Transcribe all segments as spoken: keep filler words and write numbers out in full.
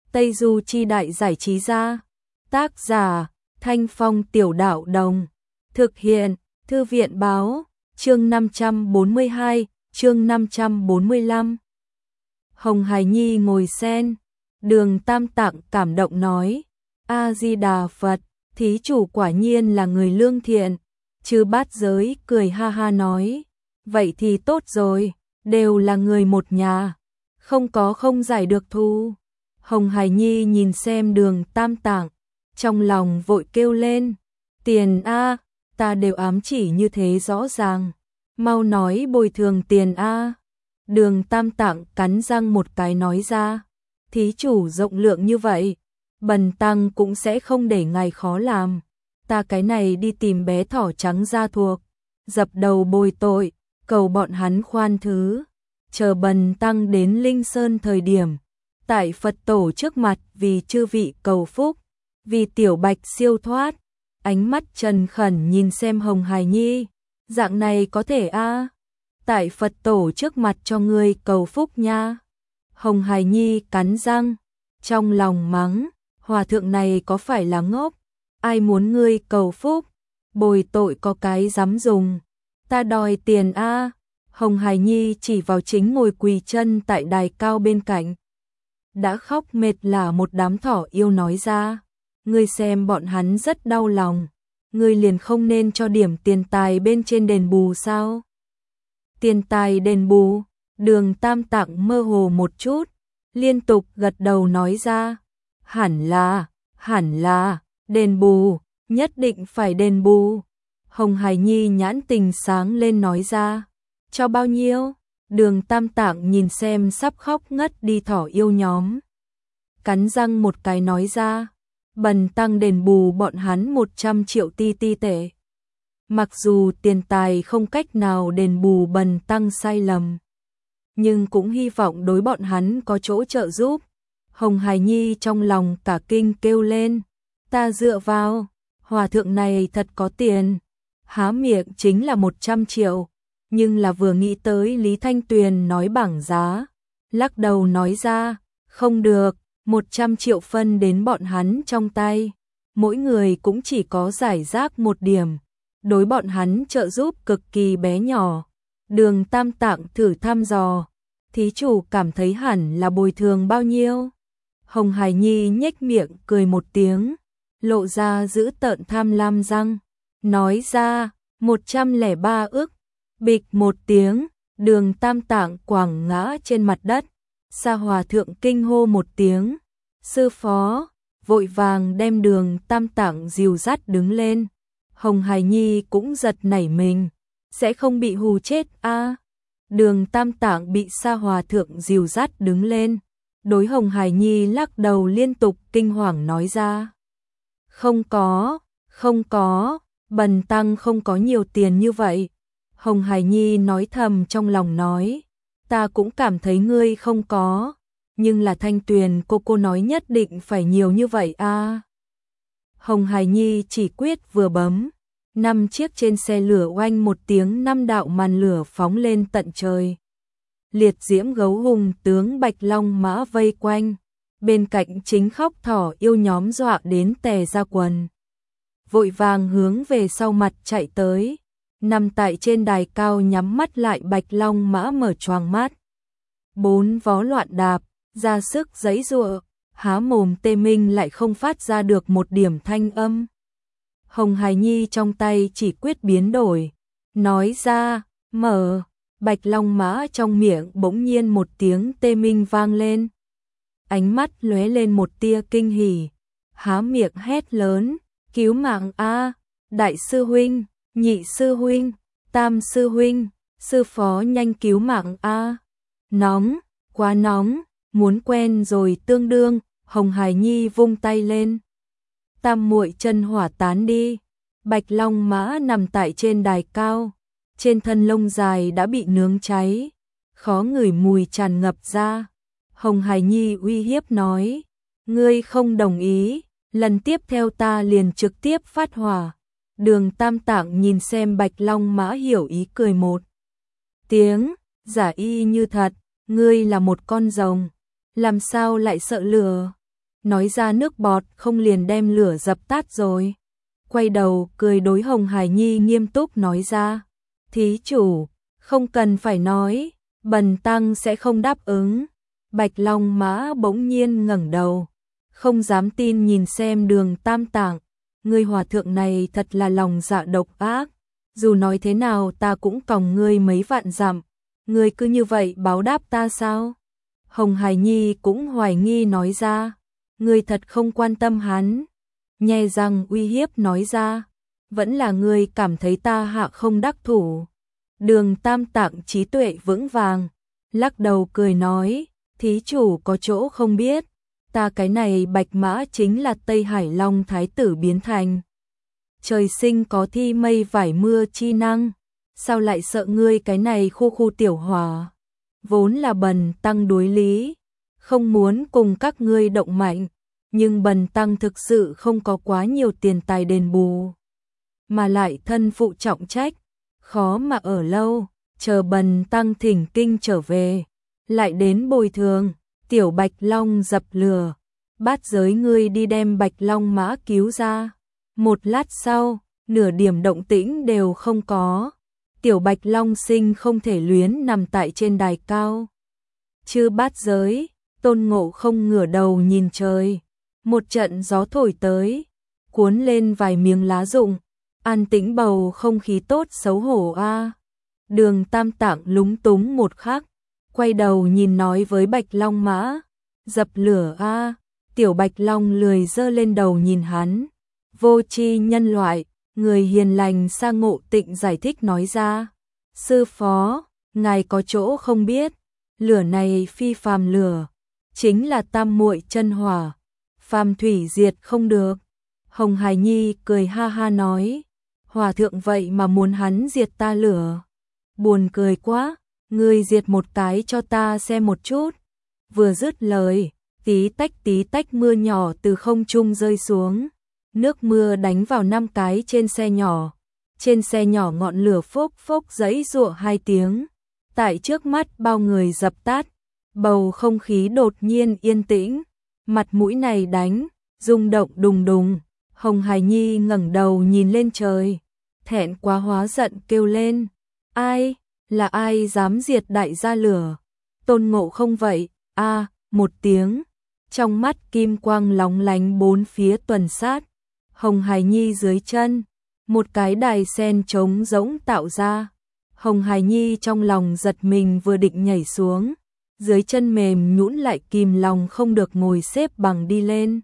Tây Du Chi Đại Giải Trí Gia. Tác giả Thanh Phong Tiểu Đạo Đồng. Thực hiện Thư viện Báo. Chương năm trăm bốn mươi hai, chương năm trăm bốn mươi lăm. Hồng Hải Nhi ngồi sen. Đường Tam Tạng cảm động nói: A Di Đà Phật, thí chủ quả nhiên là người lương thiện. Chư Bát Giới cười ha ha nói: vậy thì tốt rồi, đều là người một nhà, không có không giải được thù. Hồng Hải Nhi nhìn xem Đường Tam Tạng, trong lòng vội kêu lên: tiền a, ta đều ám chỉ như thế rõ ràng, mau nói bồi thường tiền a. Đường Tam Tạng cắn răng một cái nói ra: thí chủ rộng lượng như vậy, bần tăng cũng sẽ không để ngài khó làm. Ta cái này đi tìm bé thỏ trắng gia thuộc, dập đầu bồi tội, cầu bọn hắn khoan thứ. Chờ bần tăng đến Linh Sơn thời điểm, tại Phật tổ trước mặt vì chư vị cầu phúc, vì tiểu bạch siêu thoát. Ánh mắt trần khẩn nhìn xem Hồng Hải Nhi: dạng này có thể a? Tại Phật tổ trước mặt cho ngươi cầu phúc nha. Hồng Hải Nhi cắn răng, trong lòng mắng: hòa thượng này có phải là ngốc? Ai muốn ngươi cầu phúc, bồi tội có cái dám dùng, ta đòi tiền a. Hồng Hải Nhi chỉ vào chính ngồi quỳ chân tại đài cao bên cạnh, đã khóc mệt là một đám thỏ yêu nói ra: ngươi xem bọn hắn rất đau lòng, ngươi liền không nên cho điểm tiền tài bên trên đền bù sao? Tiền tài đền bù? Đường Tam Tạng mơ hồ một chút, liên tục gật đầu nói ra: hẳn là, hẳn là, đền bù, nhất định phải đền bù. Hồng Hải Nhi nhãn tình sáng lên nói ra: cho bao nhiêu? Đường Tam Tạng nhìn xem sắp khóc ngất đi thỏ yêu nhóm, cắn răng một cái nói ra: bần tăng đền bù bọn hắn một trăm triệu ti ti tệ. Mặc dù tiền tài không cách nào đền bù bần tăng sai lầm, nhưng cũng hy vọng đối bọn hắn có chỗ trợ giúp. Hồng Hải Nhi trong lòng cả kinh kêu lên: ta dựa vào, hòa thượng này thật có tiền, há miệng chính là một trăm triệu. Nhưng là vừa nghĩ tới Lý Thanh Tuyền nói bảng giá, lắc đầu nói ra: không được, một trăm triệu phân đến bọn hắn trong tay, mỗi người cũng chỉ có giải rác một điểm, đối bọn hắn trợ giúp cực kỳ bé nhỏ. Đường Tam Tạng thử thăm dò: thí chủ cảm thấy hẳn là bồi thường bao nhiêu? Hồng Hải Nhi nhếch miệng cười một tiếng, lộ ra dữ tợn tham lam răng, nói ra: một trăm lẻ ba ức. Bịch một tiếng, Đường Tam Tạng quẳng ngã trên mặt đất. Sa Hòa Thượng kinh hô một tiếng: sư phó, vội vàng đem Đường Tam Tạng dìu dắt đứng lên. Hồng Hải Nhi cũng giật nảy mình, sẽ không bị hù chết a? À? Đường Tam Tạng bị Sa Hòa Thượng dìu dắt đứng lên, đối Hồng Hải Nhi lắc đầu liên tục kinh hoàng nói ra: không có, không có, bần tăng không có nhiều tiền như vậy. Hồng Hải Nhi nói thầm trong lòng nói: ta cũng cảm thấy ngươi không có, nhưng là Thanh Tuyền cô cô nói nhất định phải nhiều như vậy a. À? Hồng Hải Nhi chỉ quyết vừa bấm, năm chiếc trên xe lửa oanh một tiếng, năm đạo màn lửa phóng lên tận trời. Liệt diễm gấu hùng tướng Bạch Long Mã vây quanh, bên cạnh chính khóc thỏ yêu nhóm dọa đến tè ra quần, vội vàng hướng về sau mặt chạy tới. Nằm tại trên đài cao nhắm mắt lại Bạch Long Mã mở choàng mắt, bốn vó loạn đạp, ra sức giãy giụa, há mồm tê minh lại không phát ra được một điểm thanh âm. Hồng Hải Nhi trong tay chỉ quyết biến đổi, nói ra: mở. Bạch Long Mã trong miệng bỗng nhiên một tiếng tê minh vang lên, ánh mắt lóe lên một tia kinh hỉ, há miệng hét lớn: cứu mạng a! Đại sư huynh, nhị sư huynh, tam sư huynh, sư phó nhanh cứu mạng a! Nóng, quá nóng, muốn quen rồi tương đương. Hồng Hải Nhi vung tay lên, tam muội chân hỏa tán đi. Bạch Long Mã nằm tại trên đài cao, trên thân lông dài đã bị nướng cháy, khó ngửi mùi tràn ngập ra. Hồng Hải Nhi uy hiếp nói: ngươi không đồng ý, lần tiếp theo ta liền trực tiếp phát hỏa. Đường Tam Tạng nhìn xem Bạch Long Mã hiểu ý cười một tiếng, giả y như thật: ngươi là một con rồng, làm sao lại sợ lửa? nói ra nước bọt không liền đem lửa dập tắt rồi. Quay đầu cười đối Hồng Hải Nhi nghiêm túc nói ra, thí chủ, không cần phải nói, bần tăng sẽ không đáp ứng. Bạch Long Mã bỗng nhiên ngẩng đầu, không dám tin nhìn xem Đường Tam Tạng, ngươi hòa thượng này thật là lòng dạ độc ác, dù nói thế nào ta cũng còng ngươi mấy vạn dặm, ngươi cứ như vậy báo đáp ta sao? Hồng Hải Nhi cũng hoài nghi nói ra, ngươi thật không quan tâm hắn, nhe răng uy hiếp nói ra, vẫn là ngươi cảm thấy ta hạ không đắc thủ. Đường Tam Tạng trí tuệ vững vàng, lắc đầu cười nói, thí chủ có chỗ không biết, ta cái này bạch mã chính là Tây Hải Long Thái tử biến thành. Trời sinh có thi mây vải mưa chi năng, sao lại sợ ngươi cái này khu khu tiểu hòa, vốn là bần tăng đối lý, không muốn cùng các ngươi động mạnh, nhưng bần tăng thực sự không có quá nhiều tiền tài đền bù, mà lại thân phụ trọng trách, khó mà ở lâu, chờ bần tăng thỉnh kinh trở về, lại đến bồi thường. Tiểu Bạch Long dập lửa, bát giới ngươi đi đem Bạch Long Mã cứu ra. Một lát sau, nửa điểm động tĩnh đều không có. Tiểu Bạch Long sinh không thể luyến nằm tại trên đài cao. Chư bát giới, Tôn Ngộ Không ngửa đầu nhìn trời. Một trận gió thổi tới, cuốn lên vài miếng lá rụng, an tĩnh bầu không khí tốt xấu hổ a. Đường Tam Tạng lúng túng một khắc, quay đầu nhìn nói với Bạch Long Mã, dập lửa a. Tiểu Bạch Long lười giơ lên đầu nhìn hắn, vô tri nhân loại, người hiền lành Sa Ngộ Tịnh giải thích nói ra, sư phó, ngài có chỗ không biết, lửa này phi phàm lửa, chính là tam muội chân hỏa, phàm thủy diệt không được. Hồng Hải Nhi cười ha ha nói, hòa thượng vậy mà muốn hắn diệt ta lửa, buồn cười quá, ngươi diệt một cái cho ta xem một chút. Vừa dứt lời, tí tách tí tách mưa nhỏ từ không trung rơi xuống, nước mưa đánh vào năm cái trên xe nhỏ, trên xe nhỏ ngọn lửa phốc phốc giãy giụa hai tiếng, tại trước mắt bao người dập tắt, bầu không khí đột nhiên yên tĩnh, mặt mũi này đánh, rung động đùng đùng. Hồng Hải Nhi ngẩng đầu nhìn lên trời, thẹn quá hóa giận kêu lên, ai, là ai dám diệt đại gia lửa? Tôn Ngộ Không vậy, a, một tiếng, trong mắt kim quang lóng lánh bốn phía tuần sát. Hồng Hải Nhi dưới chân, một cái đài sen trống rỗng tạo ra. Hồng Hải Nhi trong lòng giật mình vừa định nhảy xuống, dưới chân mềm nhũn lại kìm lòng không được ngồi xếp bằng đi lên.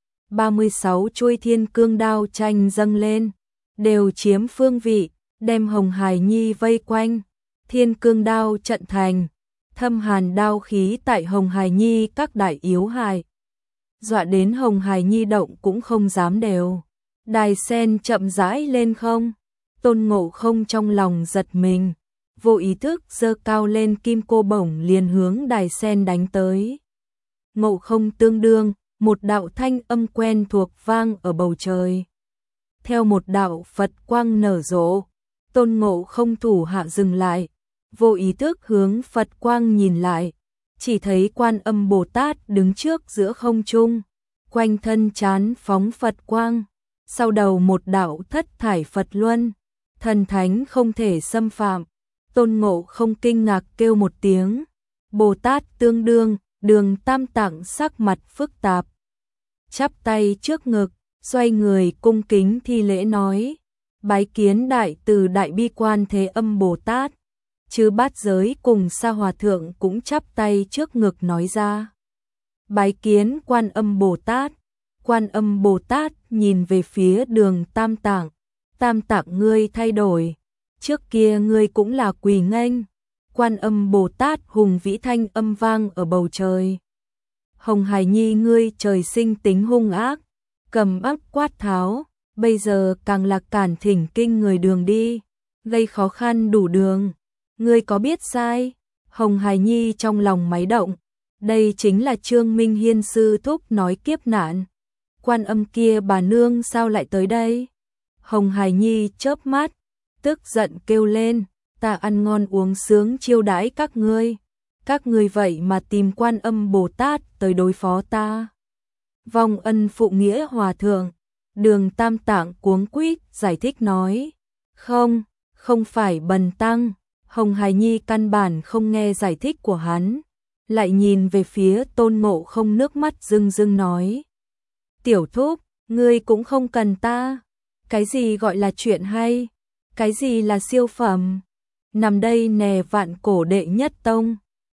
ba mươi sáu chuôi thiên cương đao tranh dâng lên, đều chiếm phương vị, đem Hồng Hải Nhi vây quanh. Thiên cương đao trận thành, thâm hàn đao khí tại Hồng Hải Nhi các đại yếu hại, dọa đến Hồng Hải Nhi động cũng không dám đều. Đài sen chậm rãi lên không, Tôn Ngộ Không trong lòng giật mình, vô ý thức giơ cao lên kim cô bổng liền hướng đài sen đánh tới. Ngộ Không tương đương, một đạo thanh âm quen thuộc vang ở bầu trời. Theo một đạo Phật quang nở rộ, Tôn Ngộ Không thủ hạ dừng lại, vô ý thức hướng Phật quang nhìn lại, chỉ thấy Quan Âm Bồ Tát đứng trước giữa không trung, quanh thân chán phóng Phật quang, sau đầu một đạo thất thải Phật luân, thần thánh không thể xâm phạm. Tôn Ngộ Không kinh ngạc kêu một tiếng, Bồ Tát tương đương. Đường Tam Tạng sắc mặt phức tạp, chắp tay trước ngực, xoay người cung kính thi lễ nói, bái kiến đại từ đại bi Quan Thế Âm Bồ Tát. Chư bát giới cùng Sa Hòa Thượng cũng chắp tay trước ngực nói ra, bái kiến Quan Âm Bồ Tát. Quan Âm Bồ Tát nhìn về phía Đường Tam Tạng, Tam Tạng ngươi thay đổi, trước kia ngươi cũng là quỳ nghênh. Quan Âm Bồ Tát hùng vĩ thanh âm vang ở bầu trời, Hồng Hải Nhi ngươi trời sinh tính hung ác, cầm ấp quát tháo, bây giờ càng là cản thỉnh kinh người đường đi, gây khó khăn đủ đường, ngươi có biết sai? Hồng Hải Nhi trong lòng máy động, đây chính là Trương Minh Hiên sư thúc nói kiếp nạn, Quan Âm kia bà nương sao lại tới đây? Hồng Hải Nhi chớp mắt, tức giận kêu lên, ta ăn ngon uống sướng chiêu đãi các ngươi, các ngươi vậy mà tìm Quan Âm Bồ Tát tới đối phó ta. vong ân phụ nghĩa hòa thượng. Đường Tam Tạng cuống quýt giải thích nói, không, không phải bần tăng. Hồng Hải Nhi căn bản không nghe giải thích của hắn, lại nhìn về phía Tôn Ngộ Không, nước mắt rưng rưng nói, tiểu thúc, ngươi cũng không cần ta. Cái gì gọi là chuyện hay? Cái gì là siêu phẩm? Nằm đây nè, vạn cổ đệ nhất tông.